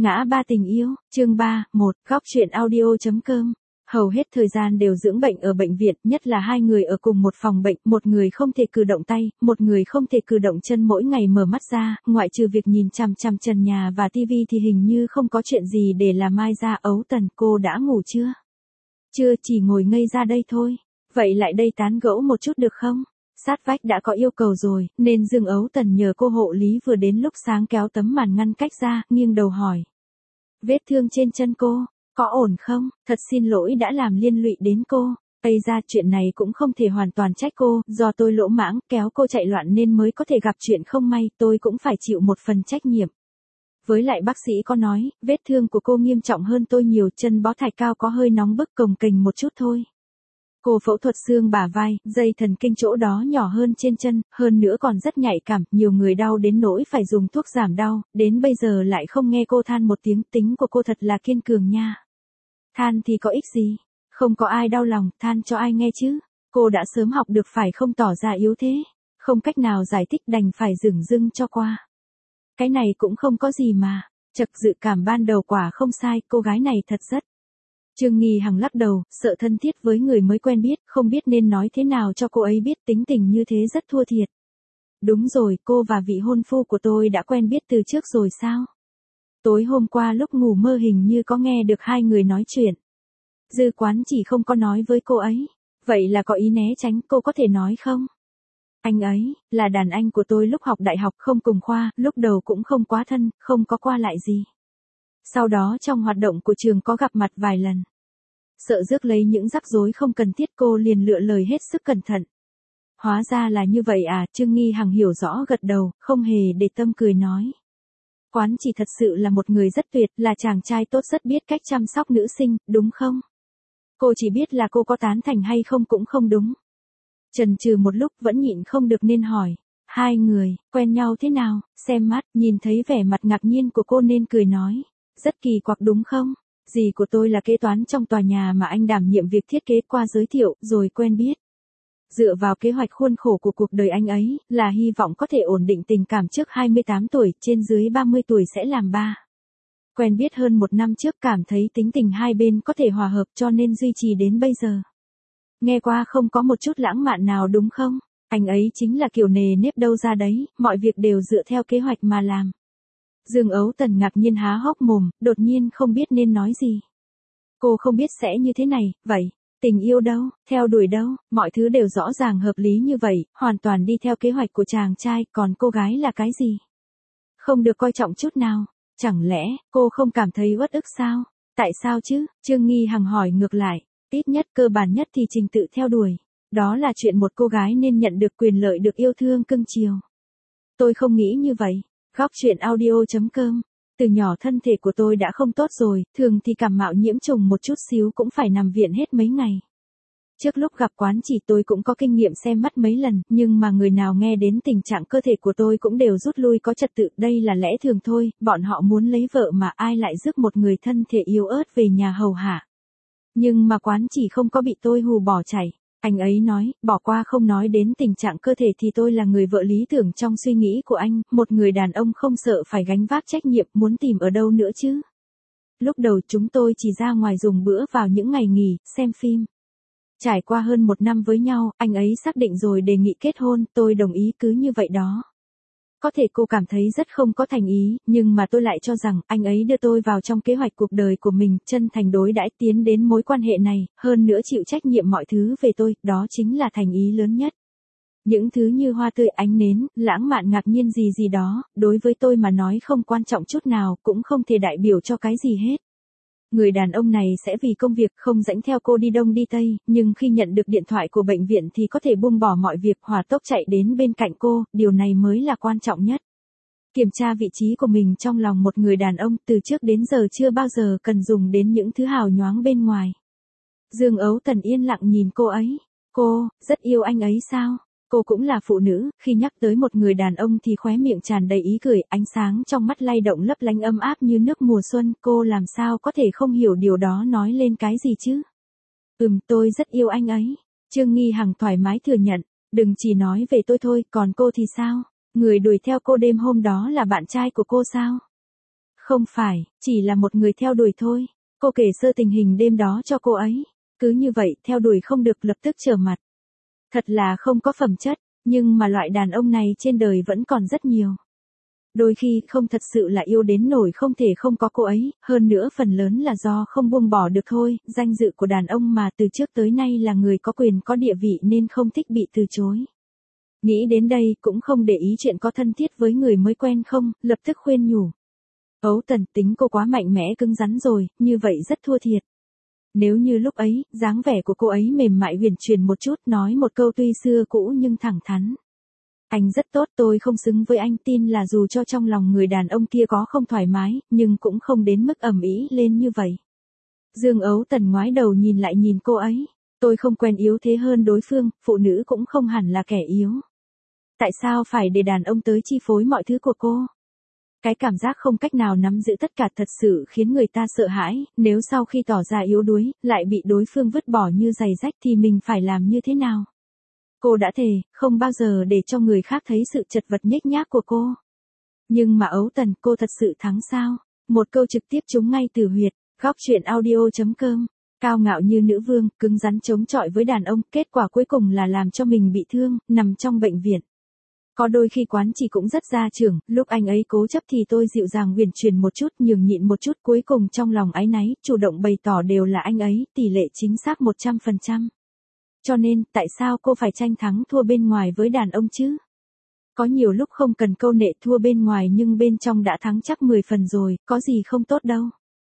Ngã ba tình yêu, chương 3, 1, góc truyện audio.com. Hầu hết thời gian đều dưỡng bệnh ở bệnh viện, nhất là hai người ở cùng một phòng bệnh, một người không thể cử động tay, một người không thể cử động chân, mỗi ngày mở mắt ra, ngoại trừ việc nhìn chằm chằm trần nhà và tivi thì hình như không có chuyện gì để làm. Mai ra Ấu Tần, cô đã ngủ chưa? Chưa, chỉ ngồi ngây ra đây thôi. Vậy lại đây tán gẫu một chút được không? Sát vách đã có yêu cầu rồi, nên Dương Ấu Tần nhờ cô hộ lý vừa đến lúc sáng kéo tấm màn ngăn cách ra, nghiêng đầu hỏi. Vết thương trên chân cô, có ổn không? Thật xin lỗi đã làm liên lụy đến cô. Ây ra, chuyện này cũng không thể hoàn toàn trách cô, do tôi lỗ mãng kéo cô chạy loạn nên mới có thể gặp chuyện không may, tôi cũng phải chịu một phần trách nhiệm. Với lại bác sĩ có nói, vết thương của cô nghiêm trọng hơn tôi nhiều, chân bó thạch cao có hơi nóng bức, cồng kềnh một chút thôi. Cô phẫu thuật xương bả vai, dây thần kinh chỗ đó nhỏ hơn trên chân, hơn nữa còn rất nhạy cảm, nhiều người đau đến nỗi phải dùng thuốc giảm đau, đến bây giờ lại không nghe cô than một tiếng, tính của cô thật là kiên cường nha. Than thì có ích gì, không có ai đau lòng, than cho ai nghe chứ, cô đã sớm học được phải không tỏ ra yếu thế, không cách nào giải thích đành phải dửng dưng cho qua. Cái này cũng không có gì mà, chật, dự cảm ban đầu quả không sai, cô gái này thật rất. Trương Nghi Hằng lắc đầu, sợ thân thiết với người mới quen biết, không biết nên nói thế nào cho cô ấy biết, tính tình như thế rất thua thiệt. Đúng rồi, cô và vị hôn phu của tôi đã quen biết từ trước rồi sao? Tối hôm qua lúc ngủ mơ hình như có nghe được hai người nói chuyện. Dư Quán chỉ không có nói với cô ấy. Vậy là có ý né tránh, cô có thể nói không? Anh ấy, là đàn anh của tôi lúc học đại học, không cùng khoa, lúc đầu cũng không quá thân, không có qua lại gì. Sau đó trong hoạt động của trường có gặp mặt vài lần. Sợ rước lấy những rắc rối không cần thiết, cô liền lựa lời hết sức cẩn thận. Hóa ra là như vậy à, Trương Nghi Hằng hiểu rõ gật đầu, không hề để tâm cười nói. Quán chỉ thật sự là một người rất tuyệt, là chàng trai tốt rất biết cách chăm sóc nữ sinh, đúng không? Cô chỉ biết là cô có tán thành hay không cũng không đúng. Chần chừ một lúc vẫn nhịn không được nên hỏi. Hai người, quen nhau thế nào? Xem mắt, nhìn thấy vẻ mặt ngạc nhiên của cô nên cười nói. Rất kỳ quặc đúng không? Dì của tôi là kế toán trong tòa nhà mà anh đảm nhiệm việc thiết kế, qua giới thiệu, rồi quen biết. Dựa vào kế hoạch khuôn khổ của cuộc đời anh ấy, là hy vọng có thể ổn định tình cảm trước 28 tuổi, trên dưới 30 tuổi sẽ làm ba. Quen biết hơn một năm trước, cảm thấy tính tình hai bên có thể hòa hợp cho nên duy trì đến bây giờ. Nghe qua không có một chút lãng mạn nào đúng không? Anh ấy chính là kiểu nề nếp đâu ra đấy, mọi việc đều dựa theo kế hoạch mà làm. Dương Ấu Tần ngạc nhiên há hốc mồm, đột nhiên không biết nên nói gì. Cô không biết sẽ như thế này, vậy, tình yêu đâu, theo đuổi đâu, mọi thứ đều rõ ràng hợp lý như vậy, hoàn toàn đi theo kế hoạch của chàng trai, còn cô gái là cái gì? Không được coi trọng chút nào, chẳng lẽ, cô không cảm thấy uất ức sao? Tại sao chứ? Trương Nghi Hằng hỏi ngược lại, ít nhất cơ bản nhất thì trình tự theo đuổi. Đó là chuyện một cô gái nên nhận được quyền lợi được yêu thương cưng chiều. Tôi không nghĩ như vậy. Góc truyện audio.com. Từ nhỏ thân thể của tôi đã không tốt rồi, thường thì cảm mạo nhiễm trùng một chút xíu cũng phải nằm viện hết mấy ngày. Trước lúc gặp Quán chỉ tôi cũng có kinh nghiệm xem mắt mấy lần, nhưng mà người nào nghe đến tình trạng cơ thể của tôi cũng đều rút lui có trật tự, đây là lẽ thường thôi, bọn họ muốn lấy vợ mà ai lại rước một người thân thể yếu ớt về nhà hầu hạ. Nhưng mà Quán chỉ không có bị tôi hù bỏ chạy. Anh ấy nói, bỏ qua không nói đến tình trạng cơ thể thì tôi là người vợ lý tưởng trong suy nghĩ của anh, một người đàn ông không sợ phải gánh vác trách nhiệm, muốn tìm ở đâu nữa chứ. Lúc đầu chúng tôi chỉ ra ngoài dùng bữa vào những ngày nghỉ, xem phim. Trải qua hơn một năm với nhau, anh ấy xác định rồi đề nghị kết hôn, tôi đồng ý cứ như vậy đó. Có thể cô cảm thấy rất không có thành ý, nhưng mà tôi lại cho rằng anh ấy đưa tôi vào trong kế hoạch cuộc đời của mình, chân thành đối đãi tiến đến mối quan hệ này, hơn nữa chịu trách nhiệm mọi thứ về tôi, đó chính là thành ý lớn nhất. Những thứ như hoa tươi, ánh nến, lãng mạn, ngạc nhiên gì gì đó, đối với tôi mà nói không quan trọng chút nào, cũng không thể đại biểu cho cái gì hết. Người đàn ông này sẽ vì công việc không rảnh theo cô đi đông đi tây, nhưng khi nhận được điện thoại của bệnh viện thì có thể buông bỏ mọi việc, hỏa tốc chạy đến bên cạnh cô, điều này mới là quan trọng nhất. Kiểm tra vị trí của mình trong lòng một người đàn ông, từ trước đến giờ chưa bao giờ cần dùng đến những thứ hào nhoáng bên ngoài. Dương Ấu Tần yên lặng nhìn cô ấy. Cô, rất yêu anh ấy sao? Cô cũng là phụ nữ, khi nhắc tới một người đàn ông thì khóe miệng tràn đầy ý cười, ánh sáng trong mắt lay động lấp lánh ấm áp như nước mùa xuân, cô làm sao có thể không hiểu điều đó nói lên cái gì chứ? Tôi rất yêu anh ấy. Trương Nghi Hằng thoải mái thừa nhận, đừng chỉ nói về tôi thôi, còn cô thì sao? Người đuổi theo cô đêm hôm đó là bạn trai của cô sao? Không phải, chỉ là một người theo đuổi thôi. Cô kể sơ tình hình đêm đó cho cô ấy. Cứ như vậy, theo đuổi không được lập tức trở mặt. Thật là không có phẩm chất, nhưng mà loại đàn ông này trên đời vẫn còn rất nhiều. Đôi khi không thật sự là yêu đến nổi không thể không có cô ấy, hơn nữa phần lớn là do không buông bỏ được thôi, danh dự của đàn ông mà từ trước tới nay là người có quyền có địa vị nên không thích bị từ chối. Nghĩ đến đây cũng không để ý chuyện có thân thiết với người mới quen không, lập tức khuyên nhủ. Ấu Tần, tính cô quá mạnh mẽ cứng rắn rồi, như vậy rất thua thiệt. Nếu như lúc ấy, dáng vẻ của cô ấy mềm mại huyền chuyển một chút, nói một câu tuy xưa cũ nhưng thẳng thắn. Anh rất tốt, tôi không xứng với anh, tin là dù cho trong lòng người đàn ông kia có không thoải mái, nhưng cũng không đến mức ầm ĩ lên như vậy. Dương Ấu Tần ngoái đầu nhìn lại nhìn cô ấy. Tôi không quen yếu thế hơn đối phương, phụ nữ cũng không hẳn là kẻ yếu. Tại sao phải để đàn ông tới chi phối mọi thứ của cô? Cái cảm giác không cách nào nắm giữ tất cả thật sự khiến người ta sợ hãi, nếu sau khi tỏ ra yếu đuối, lại bị đối phương vứt bỏ như giày rách thì mình phải làm như thế nào? Cô đã thề, không bao giờ để cho người khác thấy sự chật vật nhếch nhác của cô. Nhưng mà Ấu Tần, cô thật sự thắng sao? Một câu trực tiếp trúng ngay từ huyệt, góc truyện audio.com. Cao ngạo như nữ vương, cứng rắn chống chọi với đàn ông, kết quả cuối cùng là làm cho mình bị thương, nằm trong bệnh viện. Có đôi khi quán chỉ cũng rất gia trưởng, lúc anh ấy cố chấp thì tôi dịu dàng huyền chuyển một chút, nhường nhịn một chút, cuối cùng trong lòng áy náy, chủ động bày tỏ đều là anh ấy, tỷ lệ chính xác 100%. Cho nên, tại sao cô phải tranh thắng thua bên ngoài với đàn ông chứ? Có nhiều lúc không cần câu nệ thua bên ngoài nhưng bên trong đã thắng chắc 10 phần rồi, có gì không tốt đâu.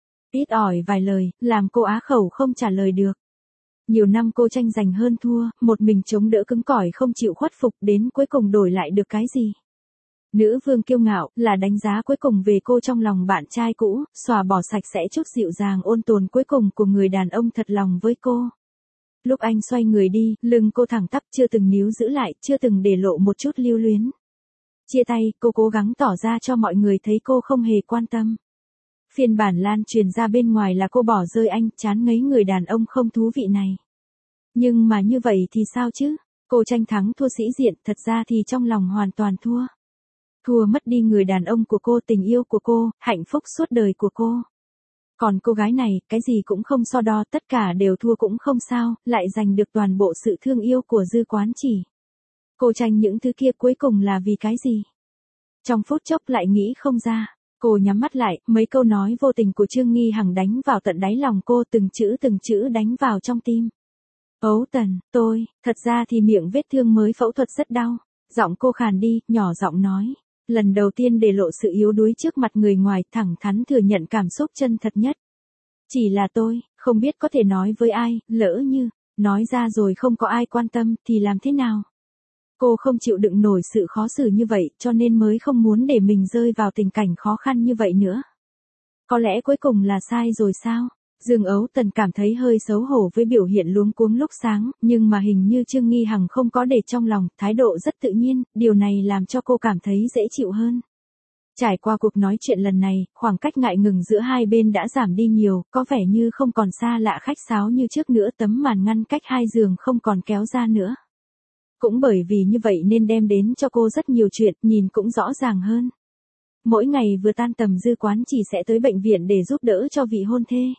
Ít ỏi vài lời, làm cô á khẩu không trả lời được. Nhiều năm cô tranh giành hơn thua, một mình chống đỡ cứng cỏi không chịu khuất phục, đến cuối cùng đổi lại được cái gì? Nữ vương kiêu ngạo, là đánh giá cuối cùng về cô trong lòng bạn trai cũ, xòa bỏ sạch sẽ chút dịu dàng ôn tồn cuối cùng của người đàn ông thật lòng với cô. Lúc anh xoay người đi, lưng cô thẳng tắp, chưa từng níu giữ lại, chưa từng để lộ một chút lưu luyến. Chia tay, cô cố gắng tỏ ra cho mọi người thấy cô không hề quan tâm. Phiên bản lan truyền ra bên ngoài là cô bỏ rơi anh, chán ngấy người đàn ông không thú vị này. Nhưng mà như vậy thì sao chứ? Cô tranh thắng thua sĩ diện, thật ra thì trong lòng hoàn toàn thua. Thua mất đi người đàn ông của cô, tình yêu của cô, hạnh phúc suốt đời của cô. Còn cô gái này, cái gì cũng không so đo, tất cả đều thua cũng không sao, lại giành được toàn bộ sự thương yêu của Dư Quán Chỉ. Cô tranh những thứ kia cuối cùng là vì cái gì? Trong phút chốc lại nghĩ không ra. Cô nhắm mắt lại, mấy câu nói vô tình của Trương Nghi Hằng đánh vào tận đáy lòng cô, từng chữ đánh vào trong tim. Ấu Tần, thật ra thì miệng vết thương mới phẫu thuật rất đau. Giọng cô khàn đi, nhỏ giọng nói. Lần đầu tiên để lộ sự yếu đuối trước mặt người ngoài, thẳng thắn thừa nhận cảm xúc chân thật nhất. Chỉ là tôi, không biết có thể nói với ai, lỡ như, nói ra rồi không có ai quan tâm, thì làm thế nào? Cô không chịu đựng nổi sự khó xử như vậy, cho nên mới không muốn để mình rơi vào tình cảnh khó khăn như vậy nữa. Có lẽ cuối cùng là sai rồi sao? Dương Ấu Tần cảm thấy hơi xấu hổ với biểu hiện luống cuống lúc sáng, nhưng mà hình như Trương Nghi Hằng không có để trong lòng, thái độ rất tự nhiên, điều này làm cho cô cảm thấy dễ chịu hơn. Trải qua cuộc nói chuyện lần này, khoảng cách ngại ngùng giữa hai bên đã giảm đi nhiều, có vẻ như không còn xa lạ khách sáo như trước nữa, tấm màn ngăn cách hai giường không còn kéo ra nữa. Cũng bởi vì như vậy nên đem đến cho cô rất nhiều chuyện, nhìn cũng rõ ràng hơn. Mỗi ngày vừa tan tầm Dư Quán Chỉ sẽ tới bệnh viện để giúp đỡ cho vị hôn thê.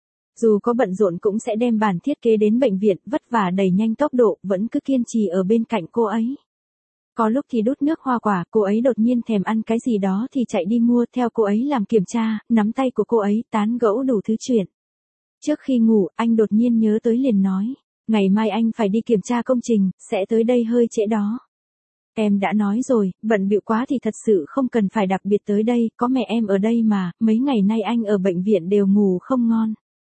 Dù có bận rộn cũng sẽ đem bản thiết kế đến bệnh viện, vất vả đẩy nhanh tốc độ, vẫn cứ kiên trì ở bên cạnh cô ấy. Có lúc thì đút nước hoa quả, cô ấy đột nhiên thèm ăn cái gì đó thì chạy đi mua, theo cô ấy làm kiểm tra, nắm tay của cô ấy, tán gẫu đủ thứ chuyện. Trước khi ngủ, anh đột nhiên nhớ tới liền nói, ngày mai anh phải đi kiểm tra công trình, sẽ tới đây hơi trễ đó. Em đã nói rồi, bận bịu quá thì thật sự không cần phải đặc biệt tới đây, có mẹ em ở đây mà, mấy ngày nay anh ở bệnh viện đều ngủ không ngon.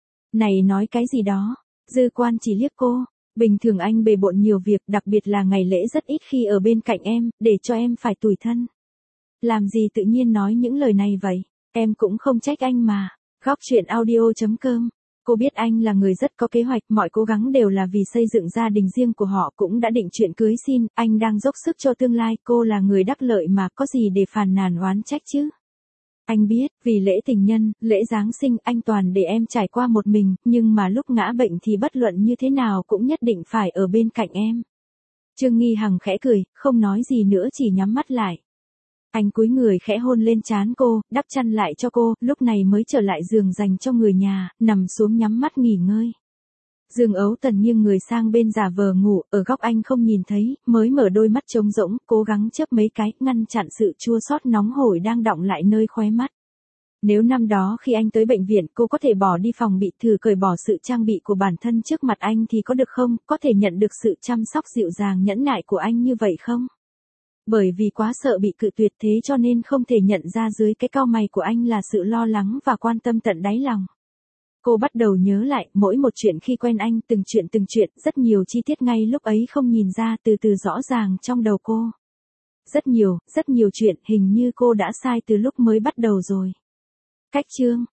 Này nói cái gì đó, Dư Quan chỉ liếc cô, bình thường anh bề bộn nhiều việc, đặc biệt là ngày lễ rất ít khi ở bên cạnh em, để cho em phải tủi thân. Làm gì tự nhiên nói những lời này vậy, em cũng không trách anh mà. Góc truyện audio.com. Cô biết anh là người rất có kế hoạch, mọi cố gắng đều là vì xây dựng gia đình riêng của họ, cũng đã định chuyện cưới xin, anh đang dốc sức cho tương lai, cô là người đắc lợi mà, có gì để phàn nàn oán trách chứ. Anh biết, vì lễ tình nhân, lễ Giáng sinh, anh toàn để em trải qua một mình, nhưng mà lúc ngã bệnh thì bất luận như thế nào cũng nhất định phải ở bên cạnh em. Trương Nghi Hằng khẽ cười, không nói gì nữa chỉ nhắm mắt lại. Anh cúi người khẽ hôn lên trán cô, đắp chăn lại cho cô, lúc này mới trở lại giường dành cho người nhà, nằm xuống nhắm mắt nghỉ ngơi. Dương Ấu Tần nghiêng người sang bên giả vờ ngủ, ở góc anh không nhìn thấy, mới mở đôi mắt trống rỗng, cố gắng chớp mấy cái, ngăn chặn sự chua xót nóng hổi đang đọng lại nơi khóe mắt. Nếu năm đó khi anh tới bệnh viện cô có thể bỏ đi phòng bị thử cởi bỏ sự trang bị của bản thân trước mặt anh thì có được không, có thể nhận được sự chăm sóc dịu dàng nhẫn nại của anh như vậy không? Bởi vì quá sợ bị cự tuyệt thế cho nên không thể nhận ra dưới cái cau mày của anh là sự lo lắng và quan tâm tận đáy lòng. Cô bắt đầu nhớ lại mỗi một chuyện khi quen anh, từng chuyện, rất nhiều chi tiết ngay lúc ấy không nhìn ra từ từ rõ ràng trong đầu cô. Rất nhiều chuyện hình như cô đã sai từ lúc mới bắt đầu rồi. Cách chương